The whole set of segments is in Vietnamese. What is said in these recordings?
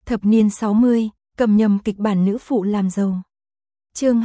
Thập niên 60, cầm nhầm kịch bản nữ phụ làm giàu. Chương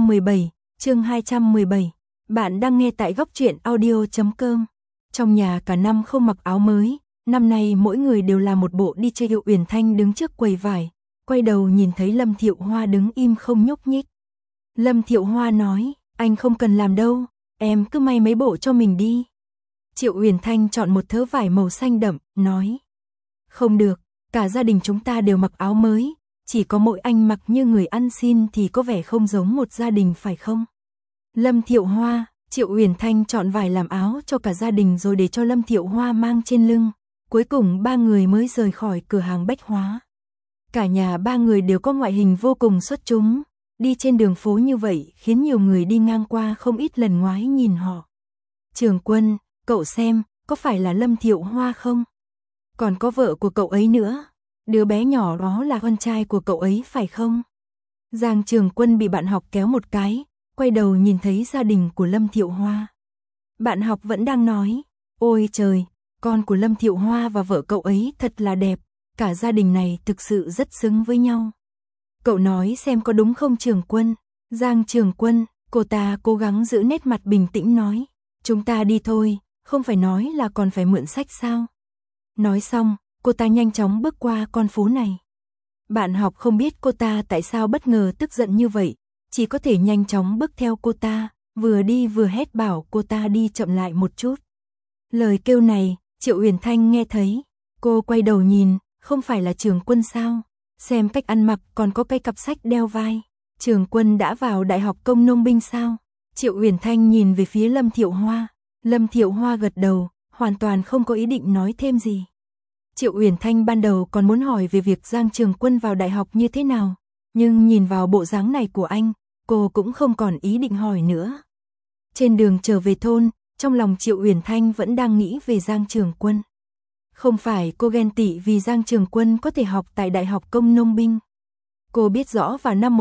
217, bạn đang nghe tại góc truyện audio.com. Trong nhà cả năm không mặc áo mới, năm nay mỗi người đều làm một bộ đi chơi. Triệu Uyển Thanh đứng trước quầy vải, quay đầu nhìn thấy Lâm Thiệu Hoa đứng im không nhúc nhích. Lâm Thiệu Hoa nói, anh không cần làm đâu, em cứ may mấy bộ cho mình đi. Triệu Uyển Thanh chọn một thớ vải màu xanh đậm, nói, không được, cả gia đình chúng ta đều mặc áo mới, chỉ có mỗi anh mặc như người ăn xin thì có vẻ không giống một gia đình phải không? Lâm Thiệu Hoa, Triệu Uyển Thanh chọn vải làm áo cho cả gia đình rồi để cho Lâm Thiệu Hoa mang trên lưng, cuối cùng ba người mới rời khỏi cửa hàng bách hóa. Cả nhà ba người đều có ngoại hình vô cùng xuất chúng, đi trên đường phố như vậy khiến nhiều người đi ngang qua không ít lần ngoái nhìn họ. Trường Quân, cậu xem, có phải là Lâm Thiệu Hoa không? Còn có vợ của cậu ấy nữa, đứa bé nhỏ đó là con trai của cậu ấy phải không? Giang Trường Quân bị bạn học kéo một cái, quay đầu nhìn thấy gia đình của Lâm Thiệu Hoa. Bạn học vẫn đang nói, ôi trời, con của Lâm Thiệu Hoa và vợ cậu ấy thật là đẹp, cả gia đình này thực sự rất xứng với nhau. Cậu nói xem có đúng không Trường Quân? Giang Trường Quân, cô ta cố gắng giữ nét mặt bình tĩnh nói, chúng ta đi thôi, không phải nói là còn phải mượn sách sao? Nói xong, cô ta nhanh chóng bước qua con phố này. Bạn học không biết cô ta tại sao bất ngờ tức giận như vậy, chỉ có thể nhanh chóng bước theo cô ta, vừa đi vừa hét bảo cô ta đi chậm lại một chút. Lời kêu này, Triệu Uyển Thanh nghe thấy, cô quay đầu nhìn, không phải là Trường Quân sao? Xem cách ăn mặc còn có cái cặp sách đeo vai. Trường Quân đã vào Đại học Công Nông Binh sao? Triệu Uyển Thanh nhìn về phía Lâm Thiệu Hoa. Lâm Thiệu Hoa gật đầu, hoàn toàn không có ý định nói thêm gì. Triệu Uyển Thanh ban đầu còn muốn hỏi về việc Giang Trường Quân vào đại học như thế nào, nhưng nhìn vào bộ dáng này của anh, cô cũng không còn ý định hỏi nữa. Trên đường trở về thôn, trong lòng Triệu Uyển Thanh vẫn đang nghĩ về Giang Trường Quân. Không phải cô ghen tị vì Giang Trường Quân có thể học tại Đại học Công Nông Binh. Cô biết rõ vào năm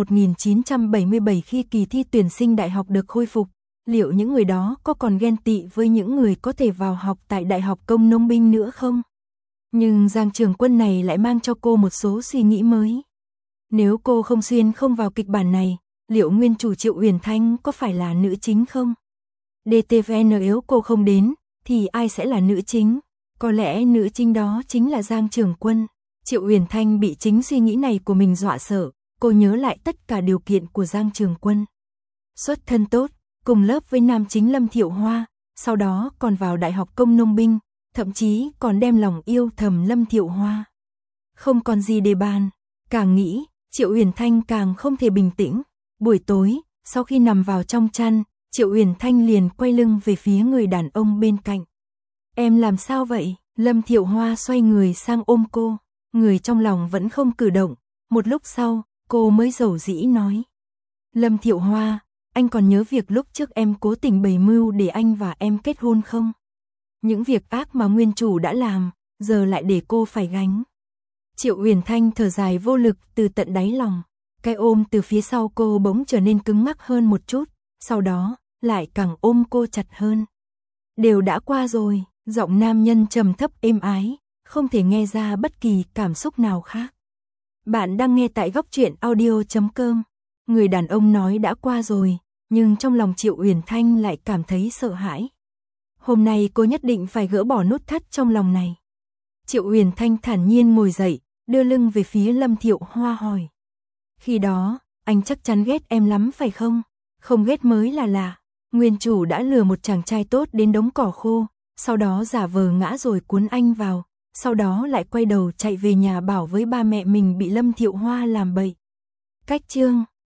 1977 khi kỳ thi tuyển sinh đại học được khôi phục, liệu những người đó có còn ghen tị với những người có thể vào học tại Đại học Công Nông Binh nữa không? Nhưng Giang Trường Quân này lại mang cho cô một số suy nghĩ mới. Nếu cô không xuyên không vào kịch bản này, liệu nguyên chủ Triệu Uyển Thanh có phải là nữ chính không? DTVN nếu cô không đến, thì ai sẽ là nữ chính? Có lẽ nữ chính đó chính là Giang Trường Quân. Triệu Uyển Thanh bị chính suy nghĩ này của mình dọa sợ, cô nhớ lại tất cả điều kiện của Giang Trường Quân. Xuất thân tốt, cùng lớp với nam chính Lâm Thiệu Hoa, sau đó còn vào Đại học Công Nông Binh, thậm chí còn đem lòng yêu thầm Lâm Thiệu Hoa. Không còn gì để bàn, càng nghĩ, Triệu Uyển Thanh càng không thể bình tĩnh. Buổi tối, sau khi nằm vào trong chăn, Triệu Uyển Thanh liền quay lưng về phía người đàn ông bên cạnh. Em làm sao vậy? Lâm Thiệu Hoa xoay người sang ôm cô, người trong lòng vẫn không cử động. Một lúc sau, cô mới dầu dĩ nói. Lâm Thiệu Hoa, anh còn nhớ việc lúc trước em cố tình bày mưu để anh và em kết hôn không? Những việc ác mà nguyên chủ đã làm, giờ lại để cô phải gánh. Triệu Uyển Thanh thở dài vô lực từ tận đáy lòng. Cái ôm từ phía sau cô bỗng trở nên cứng ngắc hơn một chút, sau đó lại càng ôm cô chặt hơn. Đều đã qua rồi, giọng nam nhân trầm thấp êm ái, không thể nghe ra bất kỳ cảm xúc nào khác. Bạn đang nghe tại góc truyện audio.com. Người đàn ông nói đã qua rồi, nhưng trong lòng Triệu Uyển Thanh lại cảm thấy sợ hãi. Hôm nay cô nhất định phải gỡ bỏ nút thắt trong lòng này. Triệu Uyển Thanh thản nhiên ngồi dậy, đưa lưng về phía Lâm Thiệu Hoa hỏi. Khi đó, anh chắc chắn ghét em lắm phải không? Không ghét mới là lạ. Nguyên chủ đã lừa một chàng trai tốt đến đống cỏ khô, sau đó giả vờ ngã rồi cuốn anh vào, sau đó lại quay đầu chạy về nhà bảo với ba mẹ mình bị Lâm Thiệu Hoa làm bậy. Cách chương